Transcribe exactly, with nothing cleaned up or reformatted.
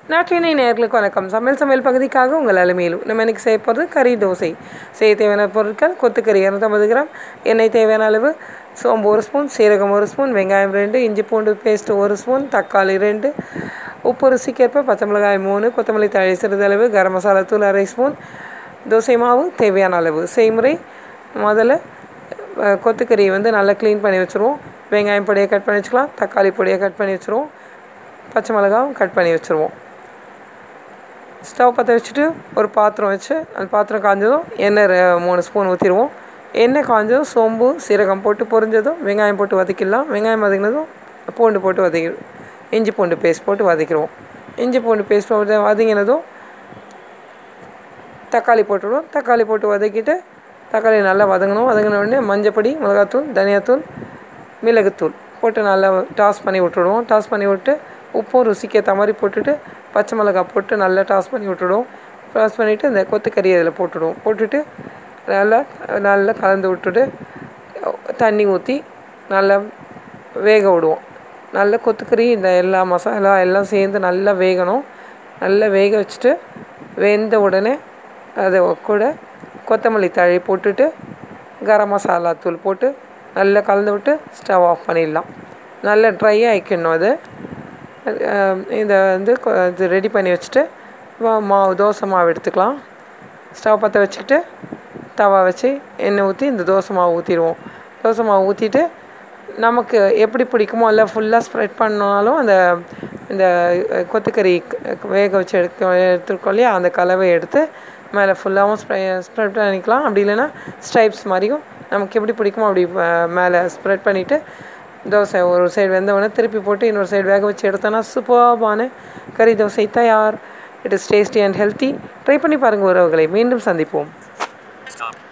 நாட்டினை நேயர்களுக்கு வணக்கம். சமையல் சமையல் பகுதிக்காக உங்கள் அலுமையிலும் நம்ம இன்றைக்கி செய்ய போகிறது கறி தோசை. செய்ய தேவையான பொருட்கள்: கொத்துக்கறி இரநூத்தம்பது கிராம், எண்ணெய் தேவையான அளவு, சோம்பு ஒரு ஸ்பூன், சீரகம் ஒரு ஸ்பூன், வெங்காயம் ரெண்டு, இஞ்சி பூண்டு பேஸ்ட்டு ஒரு ஸ்பூன், தக்காளி ரெண்டு, உப்பு ருசிக்கேற்ப, பச்சை மிளகாய் மூணு, கொத்தமல்லி தழை சிறிதளவு, கரம் மசாலா தூள் அரை ஸ்பூன், தோசை மாவு தேவையான அளவு. செய்முறை: முதல்ல கொத்துக்கறியை வந்து நல்லா க்ளீன் பண்ணி வச்சுருவோம். வெங்காயம் பொடியை கட் பண்ணி வச்சுக்கலாம். தக்காளி பொடியை கட் பண்ணி வச்சுருவோம். பச்சை மிளகாவும் கட் பண்ணி வச்சுருவோம். ஸ்டவ் பற்ற வச்சுட்டு ஒரு பாத்திரம் வச்சு அந்த பாத்திரம் காஞ்சதும் எண்ணெய் மூணு ஸ்பூன் ஊற்றிடுவோம். எண்ணெய் காஞ்சதும் சோம்பு சீரகம் போட்டு பொரிஞ்சதும் வெங்காயம் போட்டு வதக்கிடலாம். வெங்காயம் வதக்கினதும் பூண்டு போட்டு வதக்கி இஞ்சி பூண்டு பேஸ்ட் போட்டு வதக்கிடுவோம். இஞ்சி பூண்டு பேஸ்ட் போட்டு வதங்கினதும் தக்காளி போட்டுவிடுவோம். தக்காளி போட்டு வதக்கிட்டு தக்காளி நல்லா வதங்கணும். வதங்கின உடனே மஞ்சப்பொடி, மிளகாத்தூள், தனியாத்தூள், மிளகுத்தூள் போட்டு நல்லா டாஸ் பண்ணி விட்டுடுவோம். டாஸ் பண்ணி விட்டு உப்பும் ருசிக்கேற்ற மாதிரி போட்டுட்டு பச்சை மிளகாய் போட்டு நல்லா டாஸ் பண்ணி விட்டுடுவோம். டாஸ் பண்ணிவிட்டு இந்த கொத்துக்கறி அதில் போட்டுடுவோம். போட்டுட்டு நல்லா நல்லா கலந்து விட்டுட்டு தண்ணி ஊற்றி நல்லா வேக விடுவோம். நல்லா கொத்துக்கறி இந்த எல்லா மசாலா எல்லாம் சேர்ந்து நல்லா வேகணும். நல்லா வேக வச்சுட்டு வெந்த உடனே அதை கூட கொத்தமல்லி தழை போட்டுட்டு கரம் மசாலா தூள் போட்டு நல்லா கலந்து விட்டு ஸ்டவ் ஆஃப் பண்ணிடலாம். நல்லா ட்ரையாக ஆக்கிடணும். அது இதை வந்து இது ரெடி பண்ணி வச்சுட்டு மாவு தோசை மாவு எடுத்துக்கலாம். ஸ்டவ் பற்ற வச்சுக்கிட்டு தவா வச்சு எண்ணெய் ஊற்றி இந்த தோசை மாவு ஊற்றிடுவோம். தோசை மாவு ஊற்றிட்டு நமக்கு எப்படி பிடிக்குமோ இல்லை ஃபுல்லாக ஸ்ப்ரெட் பண்ணாலும் அந்த இந்த கொத்துக்கறி வேக வச்சு எடுக்க எடுத்துருக்கோம் இல்லையா, அந்த கலவை எடுத்து மேலே ஃபுல்லாகவும் ஸ்ப்ரெ ஸ்ப்ரெட் பண்ணிக்கலாம். அப்படி இல்லைன்னா ஸ்ட்ரைப்ஸ் மாதிரியும் நமக்கு எப்படி பிடிக்குமோ அப்படி மேலே ஸ்ப்ரெட் பண்ணிவிட்டு தோசை ஒரு சைடு வெந்தவொடனே திருப்பி போட்டு இன்னொரு சைடு வேக வச்சு எடுத்தோன்னா சூப்பர்பான கறி தோசை தயார். It is tasty and healthy. Try பண்ணி பாருங்கள் உறவுகளை. மீண்டும் சந்திப்போம்.